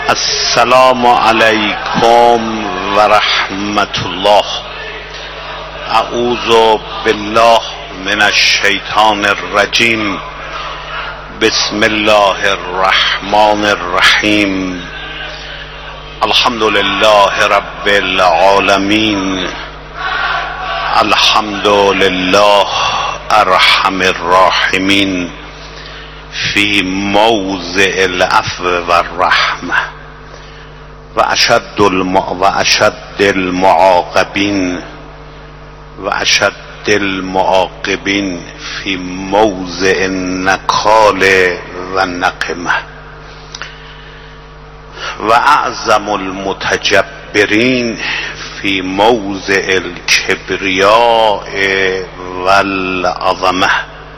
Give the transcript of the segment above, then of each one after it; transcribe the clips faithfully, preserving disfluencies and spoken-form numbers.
السلام علیکم و رحمت الله. اعوذ بالله من الشیطان الرجیم. بسم الله الرحمن الرحیم. الحمد لله رب العالمین. الحمد لله ارحم الراحمین فی موضع العفو و الرحمه و اشد الم... و اشد المعاقبین و اشد المعاقبین فی موضع النکال و نقمه و اعظم المتجبرین فی موضع الکبریاء و العظمه.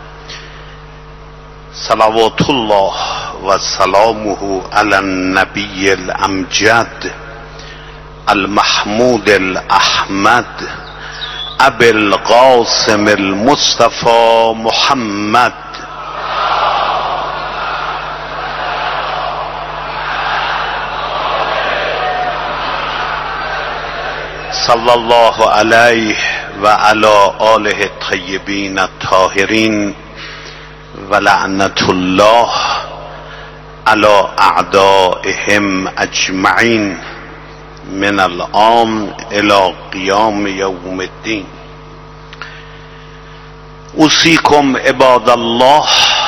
صلوات الله و سلامه علی النبی الامجد المحمود الاحمد ابی القاسم المصطفى محمد صلی الله علیه و علی آله الطیبین الطاهرین و لعنت الله علی اعدائهم اجمعین من الان الی قیام یوم الدین. اوصیکم عباد الله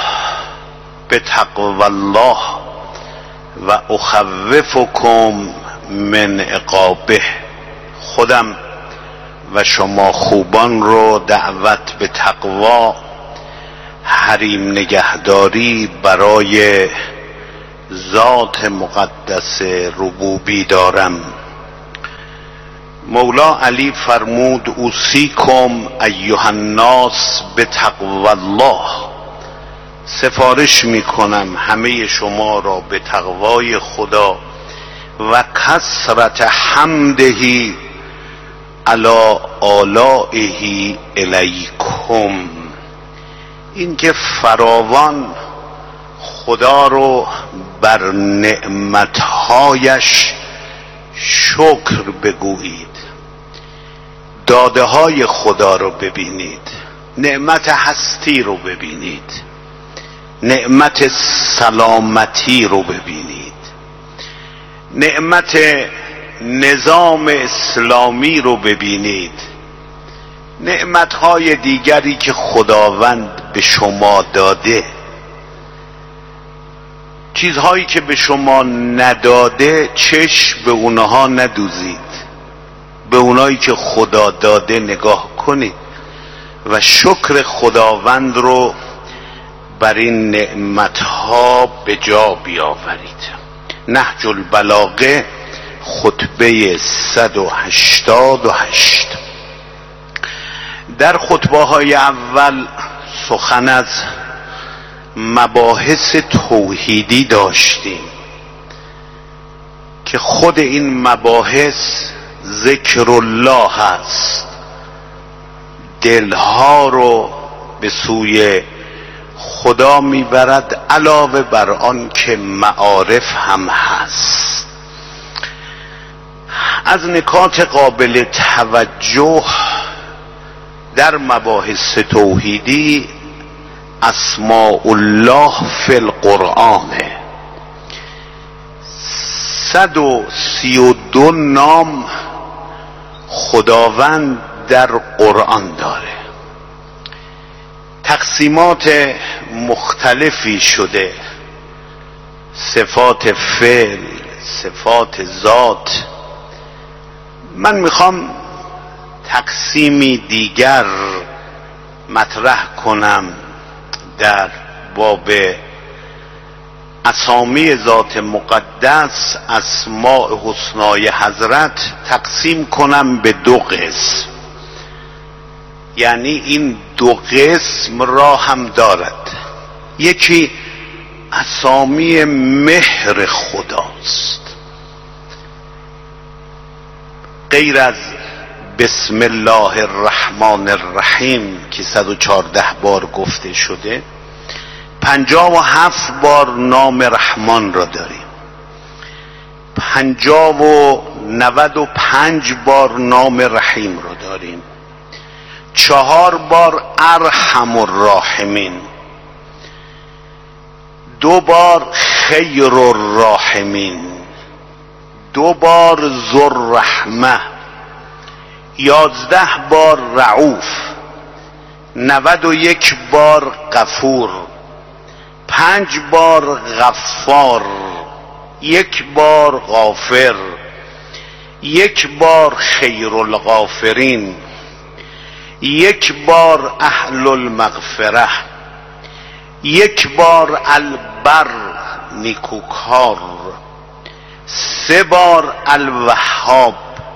بتقوی الله و اخوفکم من عقابه. خودم و شما خوبان رو دعوت به تقوا، حریم نگهداری برای ذات مقدس ربوبی دارم. مولا علی فرمود اوصیکم ایها الناس بتقوی الله. سفارش میکنم همه شما را به تقوای خدا و کثرت حمده علی آلائه الیکم. این که فراوان خدا رو بر نعمتهایش شکر بگویید، داده های خدا رو ببینید، نعمت هستی رو ببینید، نعمت سلامتی رو ببینید، نعمت نظام اسلامی رو ببینید، نعمتهای دیگری که خداوند به شما داده، چیزهایی که به شما نداده چشم به اونها ندوزید، به اونایی که خدا داده نگاه کنید و شکر خداوند رو بر این نعمتها به جا بیاورید. نهج البلاغه خطبه صد و هشتاد و هشت. در خطبه های اول سخن از مباحث توحیدی داشتیم که خود این مباحث ذکر الله هست، دلها رو به سوی خدا میبرد، علاوه بر آن که معارف هم هست. از نکات قابل توجه در مباحث توحیدی اسماء الله فی القرآن. صد و سی و دو نام خداوند در قرآن داره. تقسیمات مختلفی شده، صفات فعل، صفات ذات. من میخوام تقسیمی دیگر مطرح کنم در باب اسامی ذات مقدس، اسماء حسنای حضرت تقسیم کنم به دو قسم. یعنی این دو قسم را هم دارد. یکی اسامی مهر خداست، غیر از بسم الله الرحمن الرحیم که صد و چهارده بار گفته شده، پنجاه و هفت بار نام رحمان را داریم. پنجاه و نود و پنج بار نام رحیم رو داریم، چهار بار ارحم الراحمین، دو بار خیر الراحمین، دو بار ذوالرحمه، یازده بار رعوف، نود و یک بار غفور، پنج بار غفار، یک بار غافر، یک بار خیر الغافرین، یک بار اهل المغفره، یک بار البر نیکوکار، سه بار الوهاب،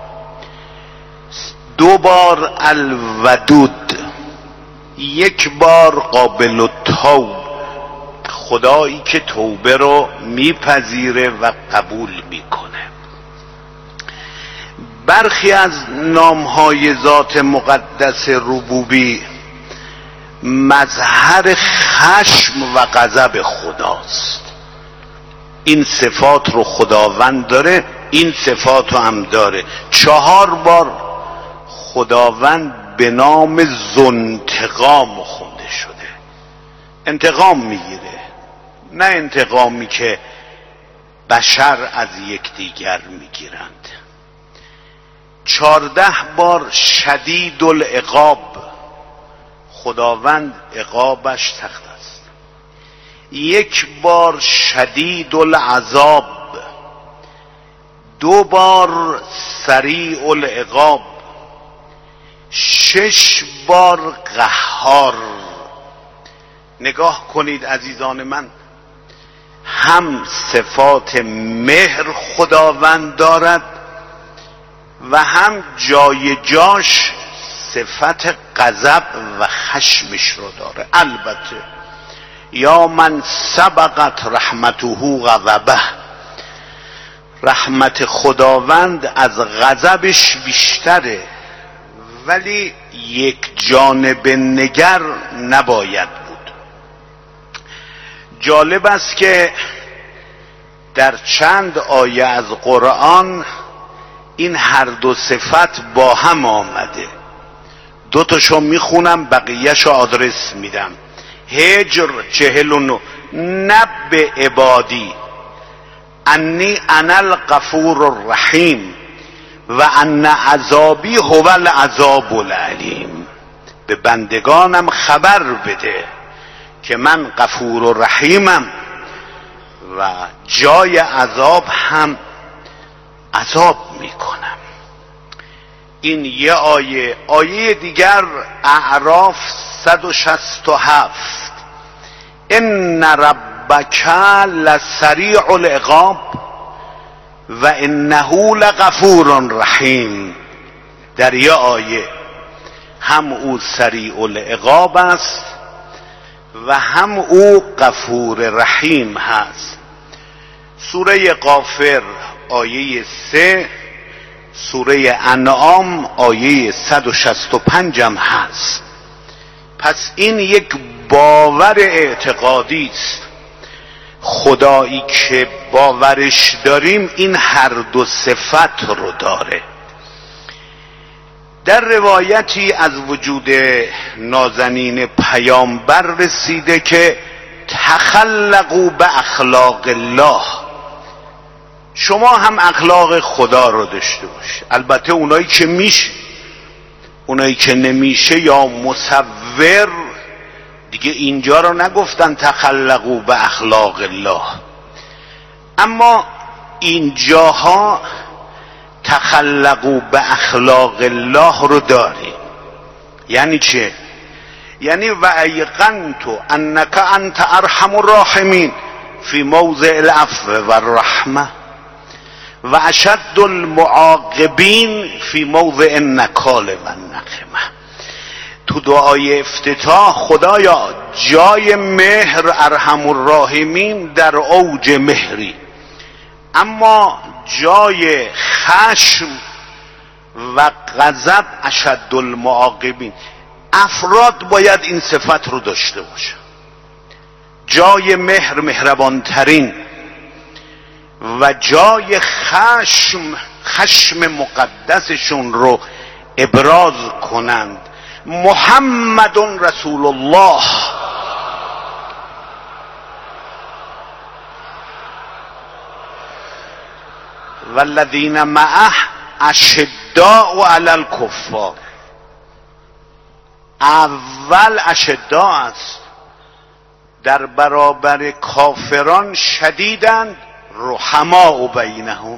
دو بار الودود، یک بار قابل التوب، خدایی که توبه رو میپذیره و قبول میکنه. برخی از نامهای ذات مقدس ربوبی مظهر خشم و غضب خداست. این صفات رو خداوند داره، این صفات رو هم داره. چهار بار خداوند به نام ذوانتقام خونده شده، انتقام میگیره، نه انتقامی که بشر از یکدیگر میگیرند. چهارده بار شدید العقاب، خداوند عقابش سخت است. یک بار شدید العذاب، دو بار سریع العقاب، شش بار قهار. نگاه کنید عزیزان من، هم صفات مهر خداوند دارد و هم جای جاش صفت غضب و خشمش رو داره. البته یا من سبقت رحمته غضبه، رحمت خداوند از غضبش بیشتره، ولی یک جانب نگر نباید بود. جالب است که در چند آیه از قرآن این هر دو صفت با هم آمده. دو تاشو میخونم، بقیهشو آدرس میدم. هجر چهل و نو، نب عبادی انی انا الغفور الرحیم و ان عذابی هو العذاب العلیم. به بندگانم خبر بده که من غفور و رحیمم و جای عذاب هم عذاب میکنم. این یه آیه. آیه دیگر اعراف صد و شصت و هفت، ان ربک لسریع العقاب و انه لغفور رحیم. در یه آیه هم او سریع العقاب است و هم او غفور رحیم هست. سوره غافر آیه سه، سوره انعام آیه صد و شصت و پنج هم هست. پس این یک باور اعتقادی است. خدایی که باورش داریم این هر دو صفت رو داره. در روایتی از وجود نازنین پیامبر رسیده که تخلقوا به اخلاق الله، شما هم اخلاق خدا رو داشته باشید. البته اونایی که میشه، اونایی که نمیشه یا مصور دیگه اینجا رو نگفتن تخلقوا به اخلاق الله، اما اینجاها تخلقوا به اخلاق الله رو داریم. یعنی چه؟ یعنی و ایقنت انک انت ارحم الراحمین فی موضع العفو و الرحمه و اشد المعاقبین فی موضع النکال و النقمه. تو دعای افتتاح خدایا جای مهر ارحم الراحمین در اوج مهری، اما جای خشم و غضب اشد المعاقبین. افراد باید این صفت رو داشته باشن. جای مهر مهربانترین و جای خشم خشم مقدسشون رو ابراز کنند. محمد رسول الله والذین معه اشداء علی الکفار. اول اشداء است، در برابر کافران شدیدند، رحماء بینهم.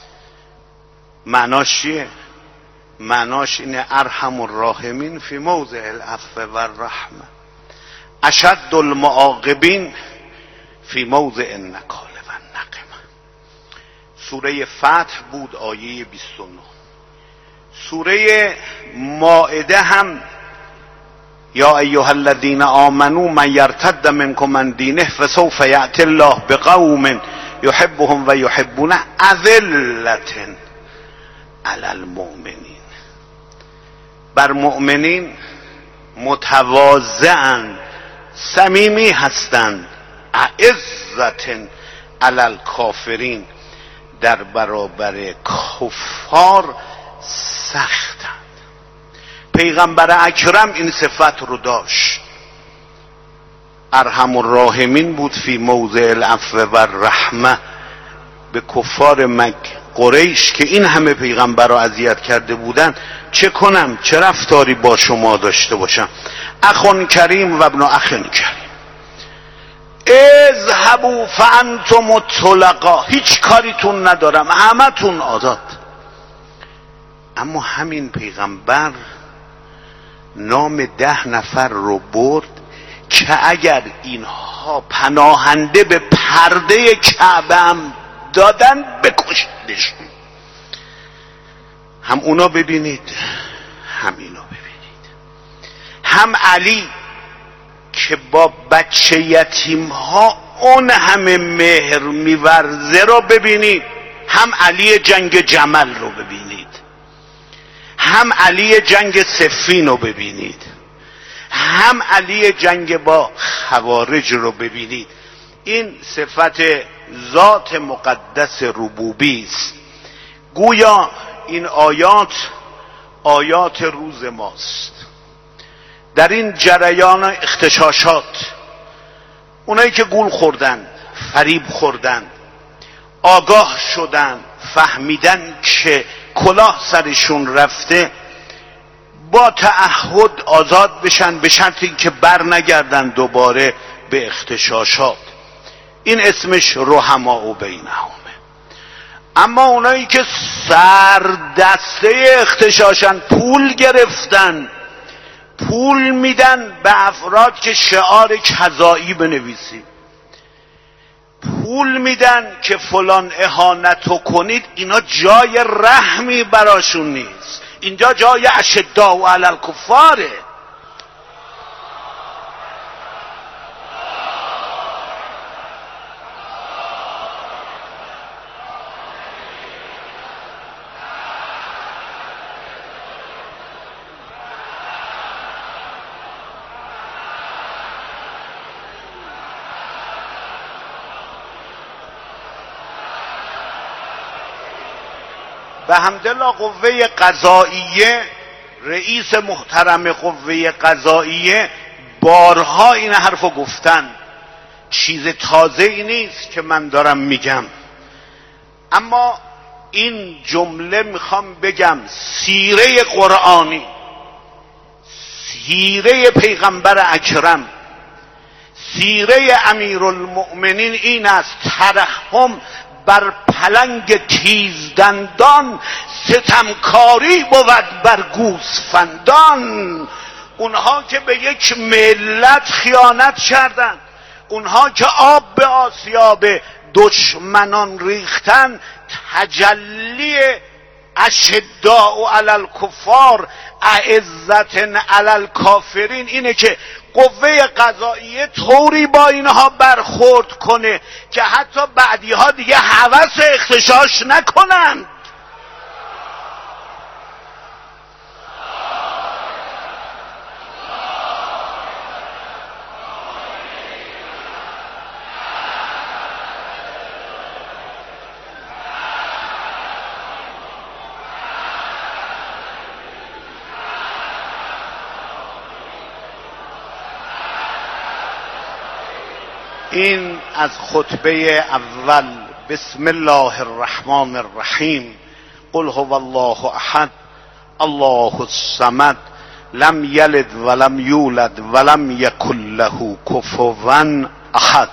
معناش چیه؟ معناش اینه ارحم الراحمین فی موضع العفو و الرحمه، اشد المعاقبین فی موضع النکال و النقمه. سوره فتح بود آیه بیست و نه. سوره مائده هم یا ایها الذین آمنوا من یرتد منکم عن دینه فسوف یأتی الله بقوم یحبهم و یحبونه اذلة علی المؤمنین. بر مؤمنین متواضعاً صمیمی هستند، اعزة علی الکافرین، در برابر کفار سختند. پیغمبر اکرم این صفت رو داشت، ارحم الراحمین بود فی موضع العفو و الرحمه. به کفار مکه قریش که این همه پیغمبر رو اذیت کرده بودن، چه کنم، چه رفتاری با شما داشته باشم؟ اخون کریم و ابن اخن کریم، اذهبوا فانتم الطلقا، هیچ کاریتون ندارم، همتون آزاد. اما همین پیغمبر نام ده نفر رو برد که اگر اینها پناهنده به پرده کعبه هم دادن بکشدشون. هم اونا ببینید هم اینا ببینید. هم علی که با بچه یتیم ها اون همه مهر میورزه رو ببینید، هم علی جنگ جمل رو ببینید، هم علی جنگ صفین رو ببینید، هم علی جنگ با خوارج رو ببینید. این صفت ذات مقدس ربوبی است. گویا این آیات آیات روز ماست. در این جریان اغتشاشات اونایی که گول خوردن، فریب خوردن، آگاه شدن، فهمیدن که کلاه سرشون رفته، با تعهد آزاد بشن، به شرطی که بر نگردن دوباره به اغتشاشات. این اسمش رحماء بینهم. اما اونایی که سر دسته اغتشاشن، پول گرفتن، پول میدن به افراد که شعار کذایی بنویسی، پول میدن که فلان اهانتو کنید، اینا جای رحمی براشون نیست، اینجا جای اشداء علی الکفاره. به حمدالله قوه قضاییه، رئیس محترم قوه قضاییه بارها این حرفو گفتن، چیز تازه ای نیست که من دارم میگم. اما این جمله میخوام بگم، سیره قرآنی، سیره پیغمبر اکرم، سیره امیرالمؤمنین این است: ترحم بر پلنگ تیزدندان، ستمکاری بود بر گوسفندان. اونها که به یک ملت خیانت کردند، اونها که آب به آسیاب دشمنان ریختن، تجلی اشداء علی الکفار اعزة علی الکافرین اینه که قوه قضاییه طوری با اینها برخورد کنه که حتی بعدی ها دیگه هوس اغتشاش نکنن. این از خطبه اول. بسم الله الرحمن الرحیم. قل هو الله احد الله الصمد لم یلد ولم یولد ولم یکن له کفوا احد.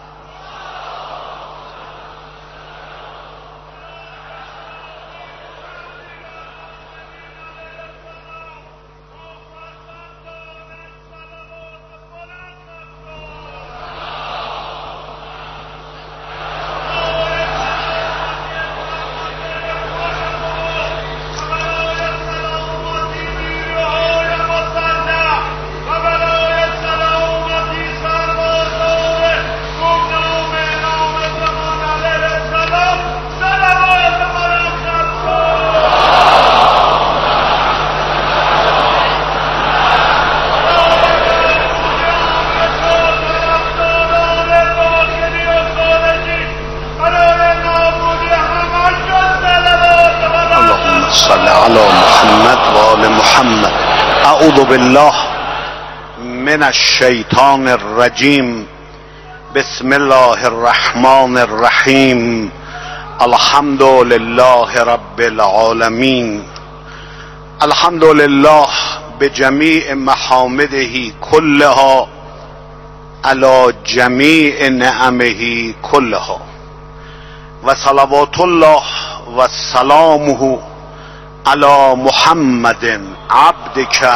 صل علی محمد و آل محمد. اعوذ بالله من الشیطان الرجیم. بسم الله الرحمن الرحیم. الحمد لله رب العالمین. الحمد لله بجمیع محامده كلها على جمیع نعمه كلها و صلوات الله و سلامه على محمد عبدك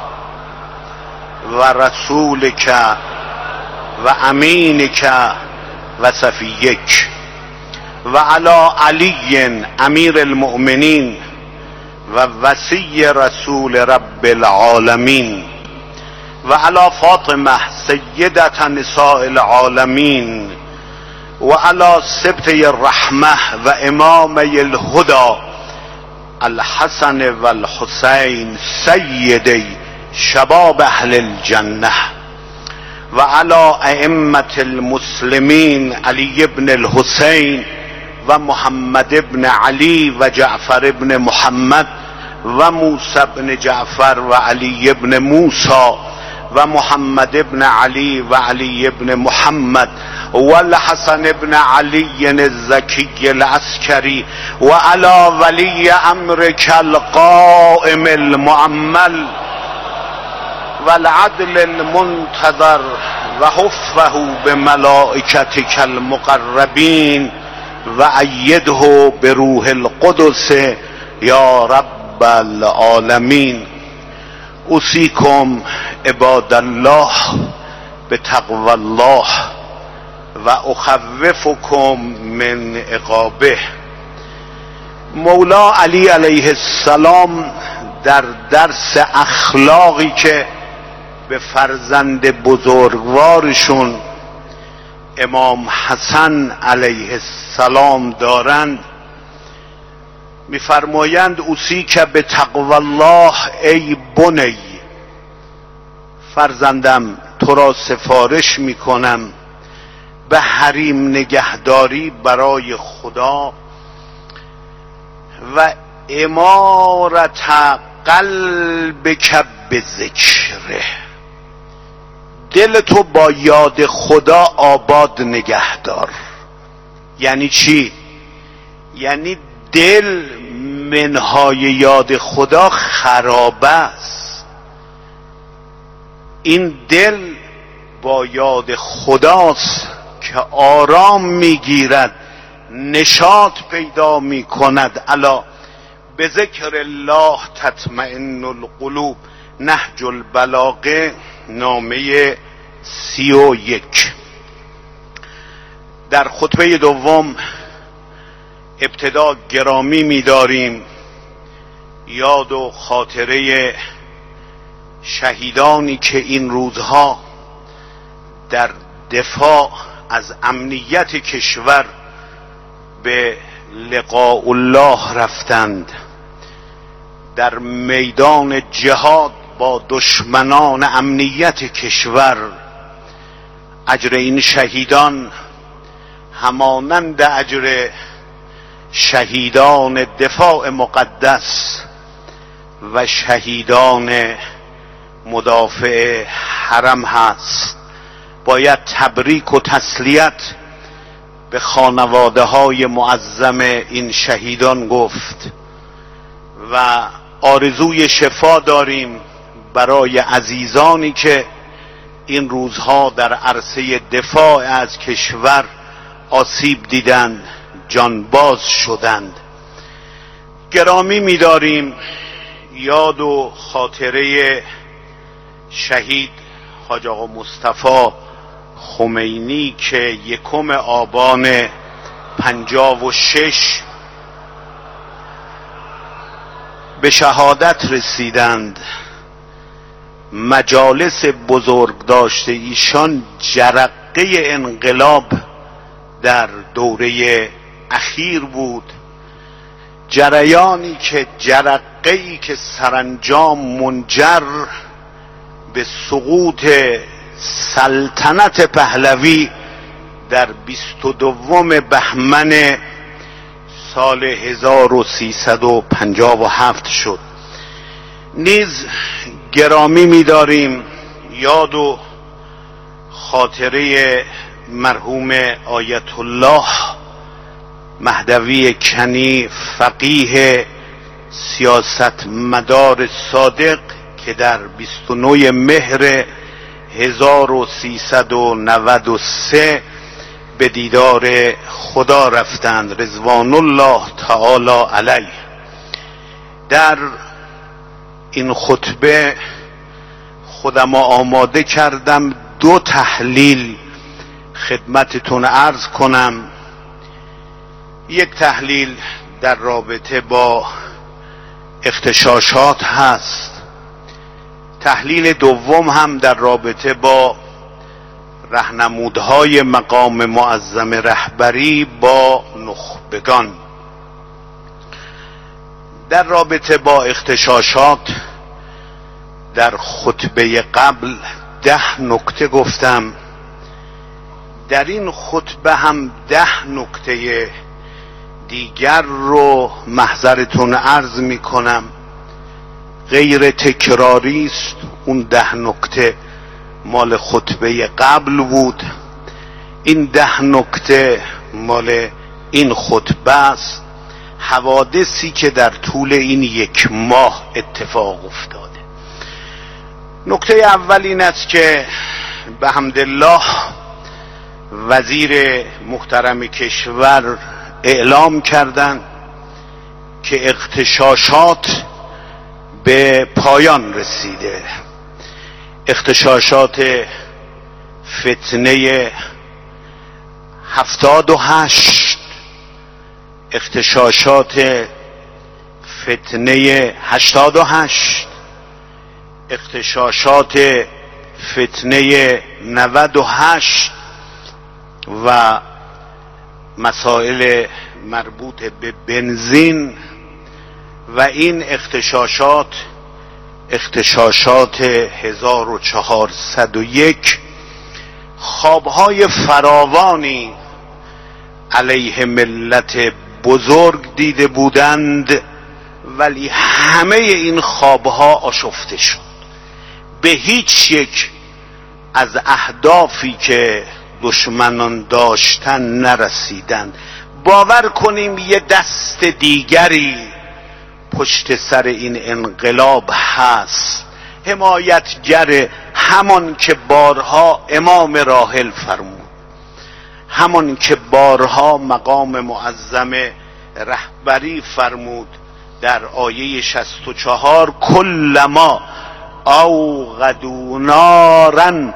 و رسولك و امینك و صفیک و على علی امیر المؤمنین و وصی رسول رب العالمین و على فاطمه سیدة نساء العالمین و على سبطی الرحمه و امامی الهدى الحسن و الحسین سیدی شباب اهل الجنه و علی ائمة المسلمین علی ابن الحسین و محمد ابن علی و جعفر ابن محمد و موسی ابن جعفر و علی ابن موسی و محمد ابن علی و علی ابن محمد و الحسن ابن علی الزکی العسکری و علی ولی امرک القائم المؤمل و العدل المنتظر و حفه بملائکتک المقربین و ایده بروح القدس یا رب العالمین. اوصیکم عباد الله بتقوی الله و اخوفکم من عقابه. مولا علی علیه السلام در درس اخلاقی که به فرزند بزرگوارشون امام حسن علیه السلام دارند میفرمایند اوصیک به تقوی الله ای بنی، فرزندم تو را سفارش میکنم به حریم نگهداری برای خدا و امارت قلبک بذکره، دل تو با یاد خدا آباد نگهدار. یعنی چی؟ یعنی دل منهای یاد خدا خرابه است. این دل با یاد خداست که آرام میگیرد، نشاط پیدا میکند. الا به ذکر الله تطمئن القلوب. نهج البلاغه نامه سی و یک. در خطبه دوم ابتدا گرامی می‌داریم یاد و خاطره شهیدانی که این روزها در دفاع از امنیت کشور به لقاء الله رفتند، در میدان جهاد با دشمنان امنیت کشور. اجر این شهیدان همانند اجر شهیدان دفاع مقدس و شهیدان مدافع حرم هست. باید تبریک و تسلیت به خانواده های معظم این شهیدان گفت و آرزوی شفا داریم برای عزیزانی که این روزها در عرصه دفاع از کشور آسیب دیدند، جانباز شدند. گرامی می‌داریم یاد و خاطره شهید حاج آقا مصطفی خمینی که یکم آبان پنجاه و شش به شهادت رسیدند. مجالس بزرگ داشته ایشان جرقه انقلاب در دوره اخیر بود، جریانی که جرقه‌ای که سرانجام منجر به سقوط سلطنت پهلوی در بیست و دوم بهمن سال هزار و سیصد و پنجاه و هفت شد. نیز گرامی می‌داریم یاد و خاطره مرحوم آیت الله مهدوی کنی فقیه سیاست مدار صادق که در بیست و نه مهر هزار و سیصد و نود و سه به دیدار خدا رفتند رضوان الله تعالی علیه. در این خطبه خودم آماده کردم دو تحلیل خدمتتون عرض کنم. یک تحلیل در رابطه با اغتشاشات هست، تحلیل دوم هم در رابطه با راهنمودهای مقام معظم رهبری با نخبگان. در رابطه با اغتشاشات در خطبه قبل ده نکته گفتم، در این خطبه هم ده نکته دیگر رو محضرتون عرض می کنم، غیر تکراری است. اون ده نکته مال خطبه قبل بود، این ده نکته مال این خطبه است. حوادثی که در طول این یک ماه اتفاق افتاده. نکته اول این است که به حمدالله وزیر محترم کشور اعلام کردند که اغتشاشات به پایان رسیده. اغتشاشات فتنه هفتاد و هشت، اغتشاشات فتنه هشتاد و هشت، اغتشاشات فتنه نود و هشت و مسائل مربوط به بنزین و این اغتشاشات اغتشاشات هزار و چهارصد و یک خوابهای فراوانی علیه ملت بزرگ دیده بودند، ولی همه این خوابها آشفته شد. به هیچ یک از اهدافی که دشمنان داشتن نرسیدند. باور کنیم یه دست دیگری پشت سر این انقلاب هست، حمایتگر همان که بارها امام راحل فرمود، همان که بارها مقام معظم رهبری فرمود در آیه شصت و چهار: کلما اوقدوا نارا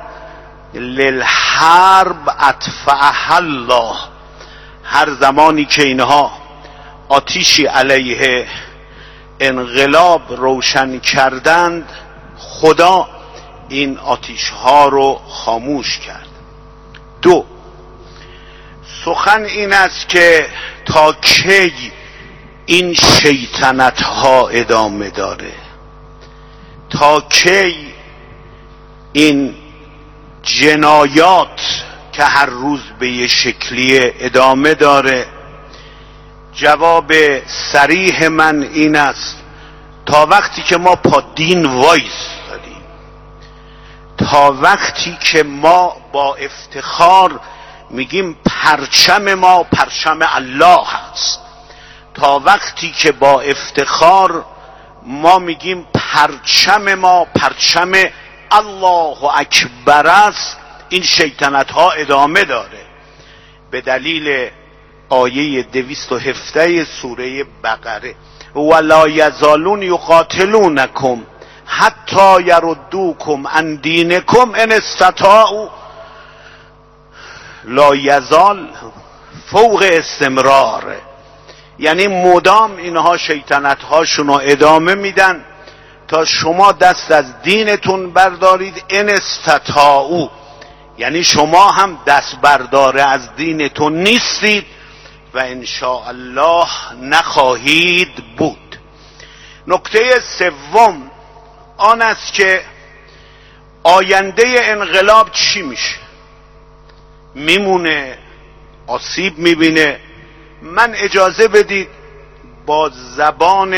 للحرب اطفأها الله. هر زمانی که اینها آتیشی علیه انقلاب روشن کردند، خدا این آتیش ها رو خاموش کرد. دو، سخن این است که تا کی این شیطنت ها ادامه داره، تا کی این جنایات که هر روز به یه شکلی ادامه داره. جواب صریح من این است تا وقتی که ما پا دین وایس دادیم، تا وقتی که ما با افتخار میگیم پرچم ما پرچم الله هست، تا وقتی که با افتخار ما میگیم پرچم ما پرچم الله اکبر است، این شیطنت ها ادامه داره. به دلیل آیه دویست و هفده سوره بقره ولا یزالون یقاتلونکم حتی یردوکم عن دینکم ان استطاعوا، لا یزال فوق استمرار، یعنی مدام اینها شیطنت هاشون رو ادامه میدن تا شما دست از دینتون بردارید. ان استطاعوا یعنی شما هم دست برداره از دینتون نیستید و ان شاء الله نخواهید بود. نکته سوم آن است که آینده انقلاب چی میشه؟ میمونه؟ آسیب میبینه؟ من اجازه بدید با زبان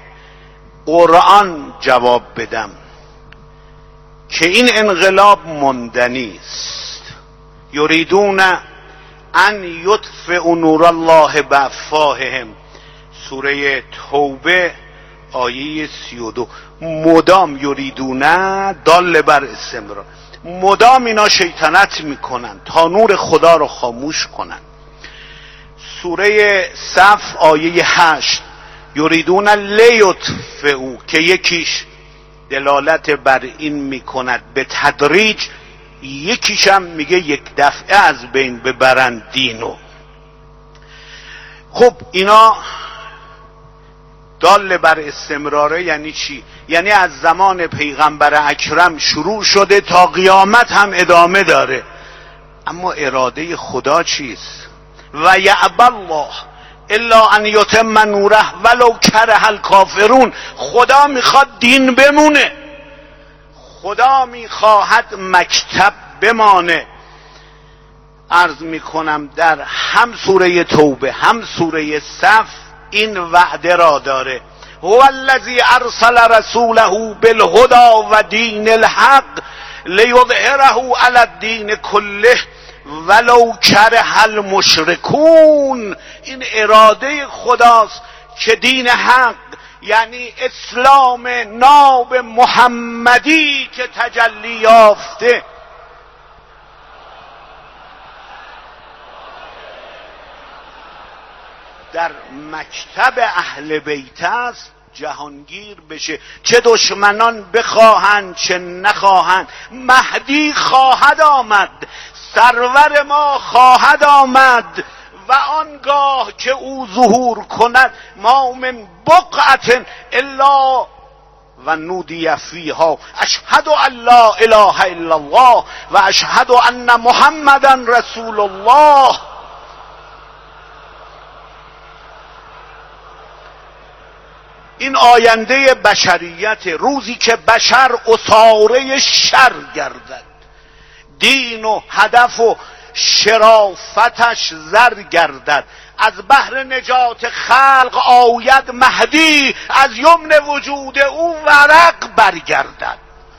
قرآن جواب بدم که این انقلاب ماندنی است. یریدون ان یطفئوا نور الله بافواههم، سوره توبه آیه سی و دو. مدام یریدون دال بر استمرار، مدام اینا شیطنت میکنن تا نور خدا رو خاموش کنن. سوره صف آیه هشت یریدون لیطفئوا که یکیش دلالت بر این میکند به تدریج، یکیش هم میگه یک دفعه از بین ببرن دینو. خب اینا دال بر استمراره یعنی چی؟ یعنی از زمان پیغمبر اکرم شروع شده تا قیامت هم ادامه داره. اما اراده خدا چیست؟ و یعبی الله الا ان یتم نوره ولو کره الکافرون. خدا میخواد دین بمونه، خدا میخواهد مکتب بمانه. عرض میکنم در هم سوره توبه هم سوره صف این وعده را داره. هو الذی ارسل رسوله بالهدى و دین الحق لیظهره علی الدین کله ولو کره المشرکون. این اراده خداست که دین حق یعنی اسلام ناب محمدی که تجلی یافته در مکتب اهل بیت است جهانگیر بشه، چه دشمنان بخواهند چه نخواهند. مهدی خواهد آمد، سرور ما خواهد آمد و آنگاه که او ظهور کند ما من بقعة الا و نودی فیها اشهد ان لا اله الا الله و اشهد ان محمدا رسول الله. این آینده بشریت، روزی که بشر اساره شر گردد، دین و هدف و شرافتش زر گردد، از بحر نجات خلق آید مهدی، از یمن وجود او ورق برگردد.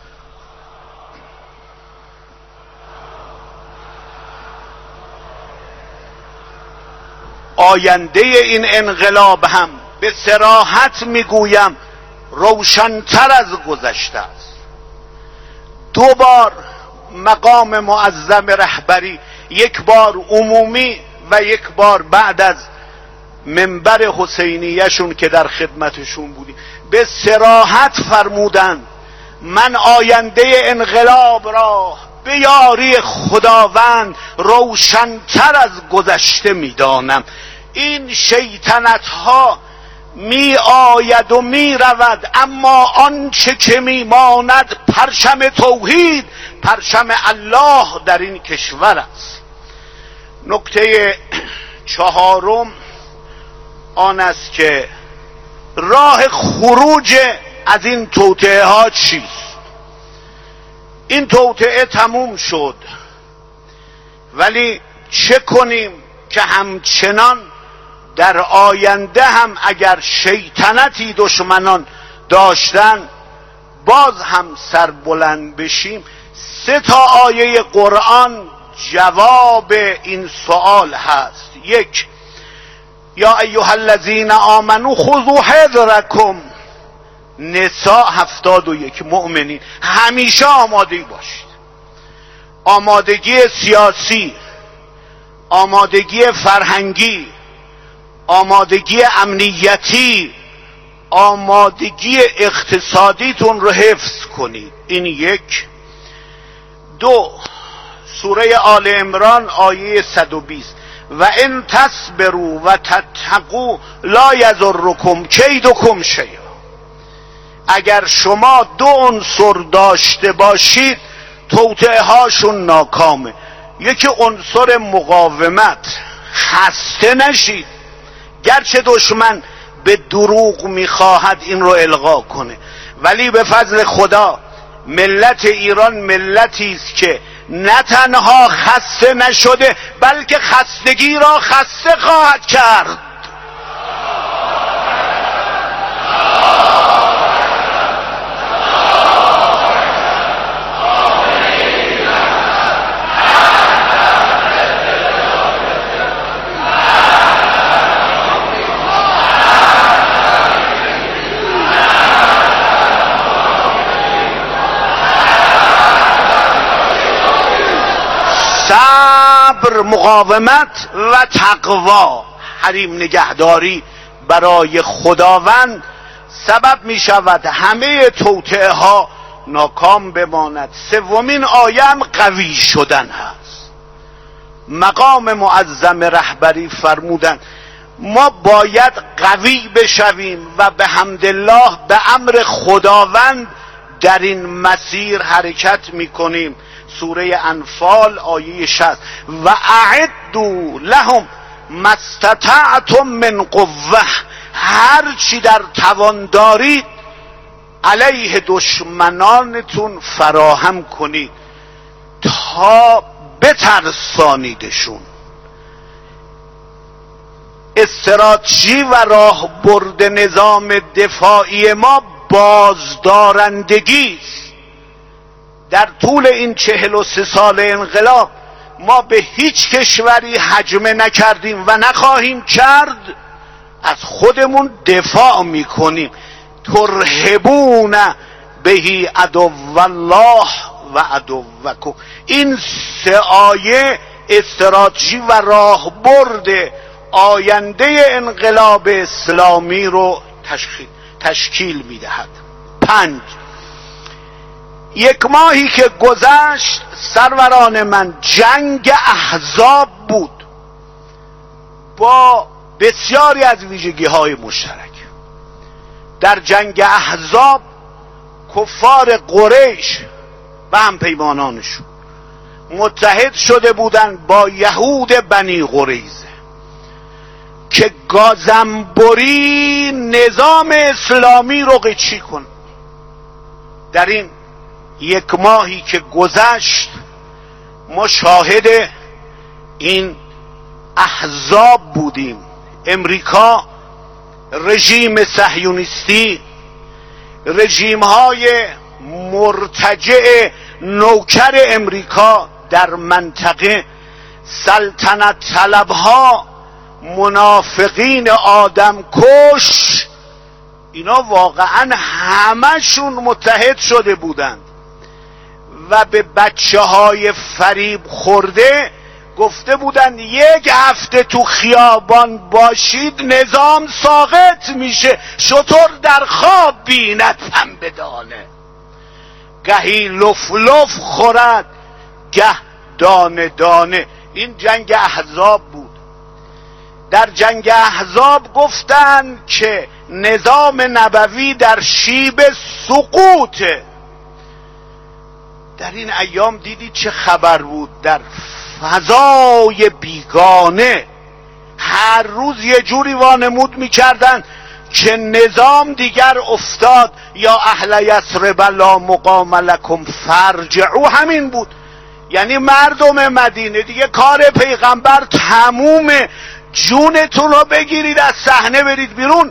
آینده این انقلاب هم به صراحت میگویم روشن‌تر از گذشته است. دو بار مقام معظم رهبری، یک بار عمومی و یک بار بعد از منبر حسینیه‌شون که در خدمتشون بودیم، به صراحت فرمودند من آینده انقلاب را به یاری خداوند روشن‌تر از گذشته میدانم. این شیطنت ها می آید و می رود، اما آنچه که می ماند پرچم توحید، پرچم الله در این کشور است. نکته چهارم آن است که راه خروج از این توطئه ها چیست؟ این توطئه تموم شد، ولی چه کنیم که همچنان در آینده هم اگر شیطنتی دشمنان داشتن باز هم سربلند بشیم؟ سه تا آیه قرآن جواب این سوال هست. یک، یا ایها الذین آمنوا خذوا حذرکم. نساء هفتاد و یک. مؤمنین همیشه آماده باشید. آمادگی سیاسی، آمادگی فرهنگی، آمادگی امنیتی، آمادگی اقتصادیتون رو حفظ کنید. این یک. دو، سوره آل عمران آیه صد و بیست، و ان تصبروا و تتقوا لا یضرکم کیدکم شیئا. اگر شما دو عنصر داشته باشید توطئه هاشون ناکامه. یکی عنصر مقاومت، خسته نشید گرچه دشمن به دروغ میخواهد این رو القا کنه، ولی به فضل خدا ملت ایران ملتی است که نه تنها خسته نشده بلکه خستگی را خسته خواهد کرد. صبر، مقاومت و تقوا، حریم نگهداری برای خداوند سبب می شود همه توطئه ها ناکام بماند. سومین آیه هم قوی شدن هست. مقام معظم رهبری فرمودند ما باید قوی بشویم و به حمدالله به امر خداوند در این مسیر حرکت می کنیم. سوره انفال آیه شصت، و اعدوا لهم ما استطعتم من قوه. هر چی در توان دارید علیه دشمنانتون فراهم کنید تا بترسانیدشون. استراتژی و راهبرد نظام دفاعی ما بازدارندگی است. در طول این چهل و سه سال انقلاب ما به هیچ کشوری هجمه نکردیم و نخواهیم کرد. از خودمون دفاع میکنیم. ترهبون بهی عدو الله و عدوکم. این سه آیه استراتژی و راهبرد آینده انقلاب اسلامی رو تشکیل, تشکیل میدهد. پنج، یک ماهی که گذشت سروران من جنگ احزاب بود با بسیاری از ویژگی های مشترک. در جنگ احزاب کفار قریش و همپیمانانشون متحد شده بودند با یهود بنی قریظه که گازنبری نظام اسلامی رو قیچی کن. در این یک ماهی که گذشت ما شاهد این احزاب بودیم. امریکا، رژیم صهیونیستی، رژیم های مرتجع نوکر امریکا در منطقه، سلطنت طلب ها، منافقین آدم کش، اینا واقعا همشون متحد شده بودند و به بچه های فریب خورده گفته بودند یک هفته تو خیابان باشید نظام ساقط میشه. شطور در خواب بیند پنبه دانه، گهی لف لف خورد گه دانه دانه. این جنگ احزاب بود. در جنگ احزاب گفتن که نظام نبوی در شیب سقوطه. در این ایام دیدید چه خبر بود در فضای بیگانه. هر روز یه جوری وانمود میکردن که نظام دیگر افتاد. یا اهل یثرب لا مقام لکم فارجعوا. همین بود، یعنی مردم مدینه دیگه کار پیغمبر تمومه، جونتون رو بگیرید از صحنه برید بیرون.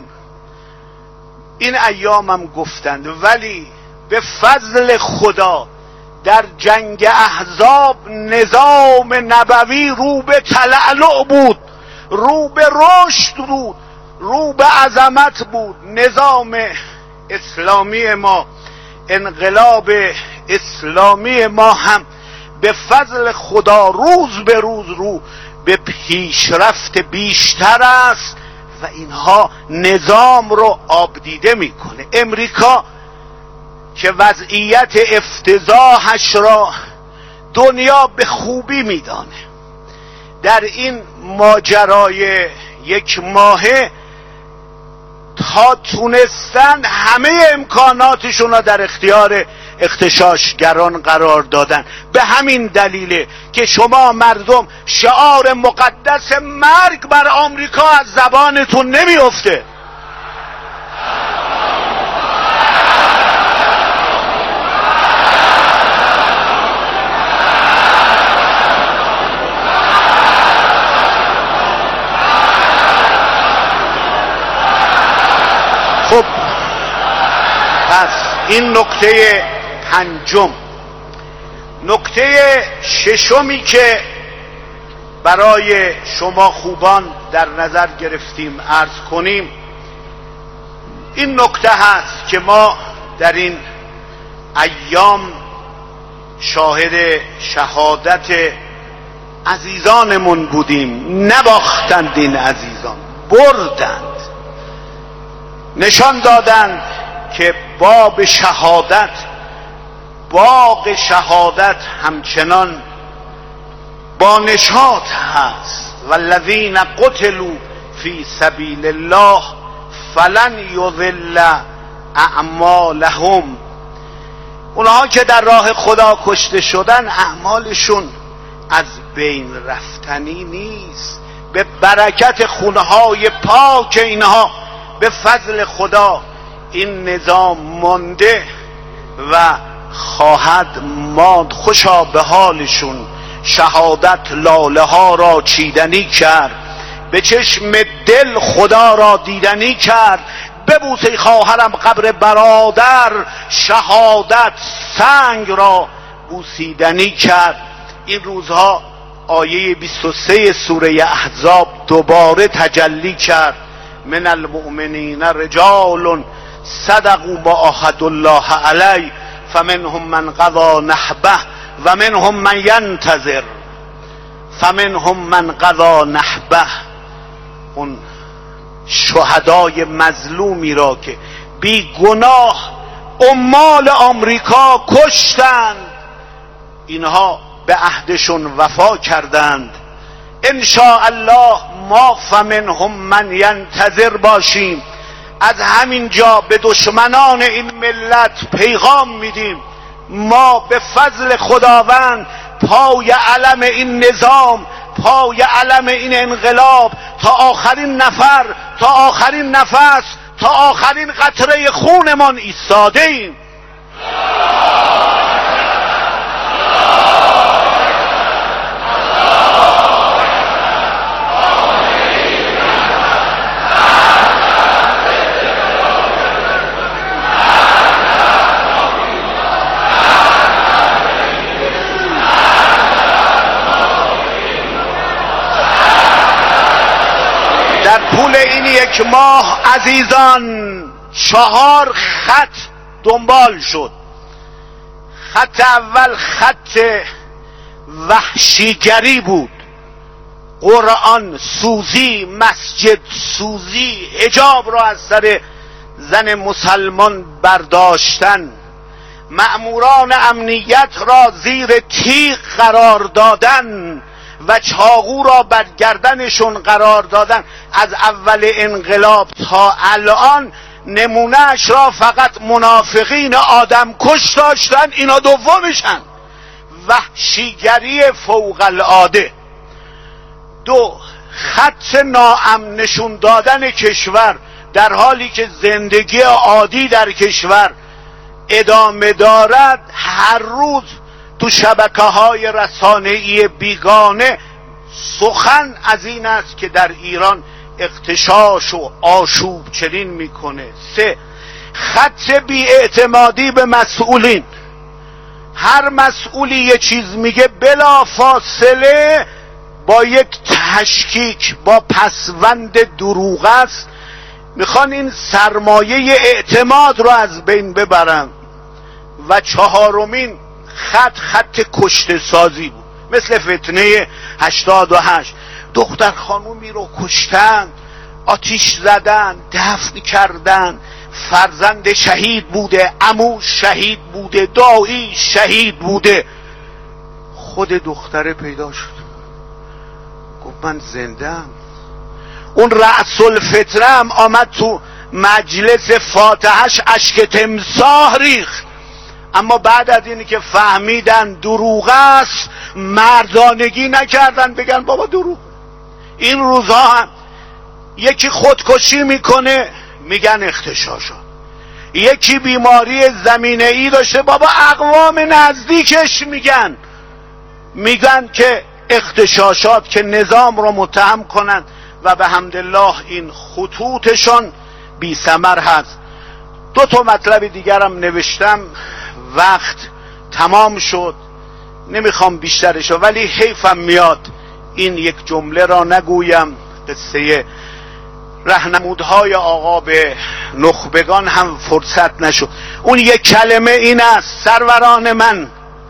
این ایام هم گفتند، ولی به فضل خدا در جنگ احزاب نظام نبوی رو به تلألؤ بود، رو به رشد بود، رو به عظمت بود. نظام اسلامی ما، انقلاب اسلامی ما هم به فضل خدا روز به روز رو به پیشرفت بیشتر است و اینها نظام رو آبدیده میکنه. امریکا که وضعیت افتضاحش را دنیا به خوبی میدانه، در این ماجرای یک ماهه تا تونستن همه امکاناتشون را در اختیار اغتشاشگران قرار دادن. به همین دلیله که شما مردم شعار مقدس مرگ بر آمریکا از زبانتون نمیفته. خب پس این نکته پنجم. نکته ششمی که برای شما خوبان در نظر گرفتیم عرض کنیم این نکته هست که ما در این ایام شاهد شهادت عزیزانمون بودیم. نباختند این عزیزان، بردند، نشان دادند که باب شهادت، باغ شهادت همچنان با نشاط هست. والذین قتلوا فی سبیل الله فلن یضل اعمالهم. اونها که در راه خدا کشته شدن اعمالشون از بین رفتنی نیست. به برکت خونهای پاک اینها به فضل خدا این نظام مانده و خواهد ماند. خوشا به حالشون. شهادت لاله ها را چیدنی کرد، به چشم دل خدا را دیدنی کرد. ببوسه خواهرم قبر برادر، شهادت سنگ را بوسیدنی کرد. این روزها آیه بیست و سه سوره احزاب دوباره تجلی کرد. من المؤمنین رجال صدقوا ما عاهدوا الله علیه فمنهم من قضى نحبه و منهم من ینتظر فمنهم من قضى نحبه. اون شهدای مظلومی را که بی گناه عمال آمریکا کشتند، اینها به عهدشون وفا کردند. ان شاء الله ما فمنهم من ینتظر باشیم. از همین جا به دشمنان این ملت پیغام میدیم ما به فضل خداوند پای علم این نظام، پای علم این انقلاب تا آخرین نفر، تا آخرین نفس، تا آخرین قطره خونمان ایستاده ایم. در طول این یک ماه عزیزان چهار خط دنبال شد. خط اول خط وحشیگری بود، قرآن سوزی، مسجد سوزی، حجاب را از سر زن مسلمان برداشتن، مأموران امنیت را زیر تیغ قرار دادن و چاقو را بر گردنشون قرار دادن. از اول انقلاب تا الان نمونهش را فقط منافقین آدم کش داشتن، اینا دومشن. وحشیگری فوق العاده. دو، خط ناامن نشون دادن کشور در حالی که زندگی عادی در کشور ادامه دارد. هر روز تو شبکه های رسانه‌ای بیگانه سخن از این است که در ایران اغتشاش و آشوب چنین میکنه. سه، خط بی‌اعتمادی به مسئولین. هر مسئولی یه چیز میگه بلا فاصله با یک تشکیک، با پسوند دروغ است، میخوان این سرمایه اعتماد رو از بین ببرن. و چهارمین خط خط کشته سازی بود، مثل فتنه هشتاد و هشت. دختر خانومی رو کشتن، آتیش زدن، دفن کردن، فرزند شهید بوده، عمو شهید بوده، دایی شهید بوده. خود دختره پیدا شد، گفت من زنده‌ام. اون رأس الفتنه هم آمد تو مجلس فاتحش اشک تمساح ریخت، اما بعد از اینی که فهمیدن دروغ است مردانگی نکردن بگن بابا دروغ. این روزها هم یکی خودکشی میکنه میگن اغتشاشات، یکی بیماری زمینه ای داشته بابا اقوام نزدیکش میگن میگن که اغتشاشات، که نظام رو متهم کنن. و به حمدالله این خطوطشان بی ثمر هست. دو تا مطلب دیگرم نوشتم، وقت تمام شد نمیخوام بیشترشو، ولی حیفم میاد این یک جمله را نگویم. قصه رهنمودهای آقا به نخبگان هم فرصت نشد. اون یک کلمه این است: سروران من،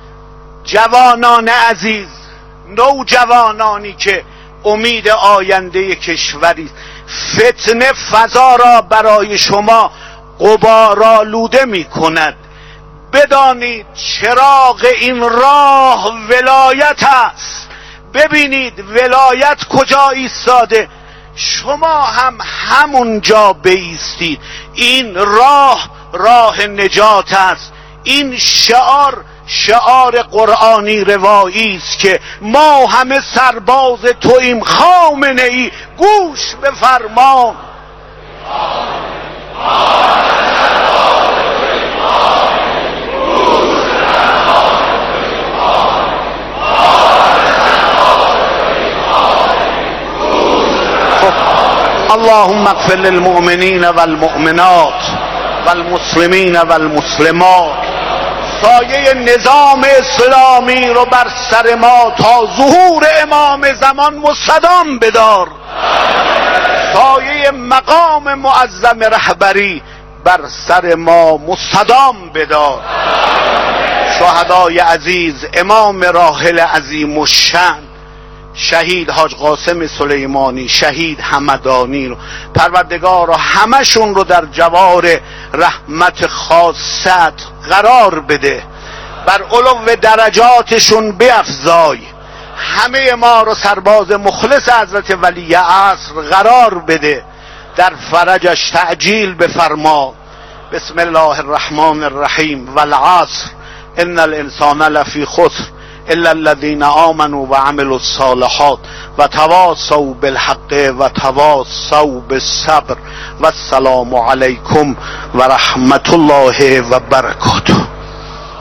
جوانان عزیز، نوجوانانی که امید آینده کشوری، فتنه فضا را برای شما غبارآلوده می کند. بدانید چراغ این راه ولایت است. ببینید ولایت کجا ایستاده، شما هم همونجا بایستید. این راه راه نجات است. این شعار شعار قرآنی روایی است که ما همه سرباز توییم خامنه ای گوش بفرما. اللهم اغفر للمؤمنین والمؤمنات والمسلمین والمسلمات. سایه نظام اسلامی رو بر سر ما تا ظهور امام زمان مستدام بدار. سایه مقام معظم رهبری بر سر ما مستدام بدار. شهدای عزیز، امام راحل عظیم الشأن شهید حاج قاسم سلیمانی، شهید همدانی رو پروردگار رو همشون رو در جوار رحمت خاصت قرار بده، بر علو درجاتشون بیفزای. همه ما رو سرباز مخلص حضرت ولی عصر قرار بده، در فرجش تعجیل بفرما. بسم الله الرحمن الرحیم. والعصر ان الانسان لفی خسر الا الذين آمنوا وعملوا الصالحات وتواصوا بالحق وتواصوا بالصبر والسلام علیکم و رحمت الله و برکاته.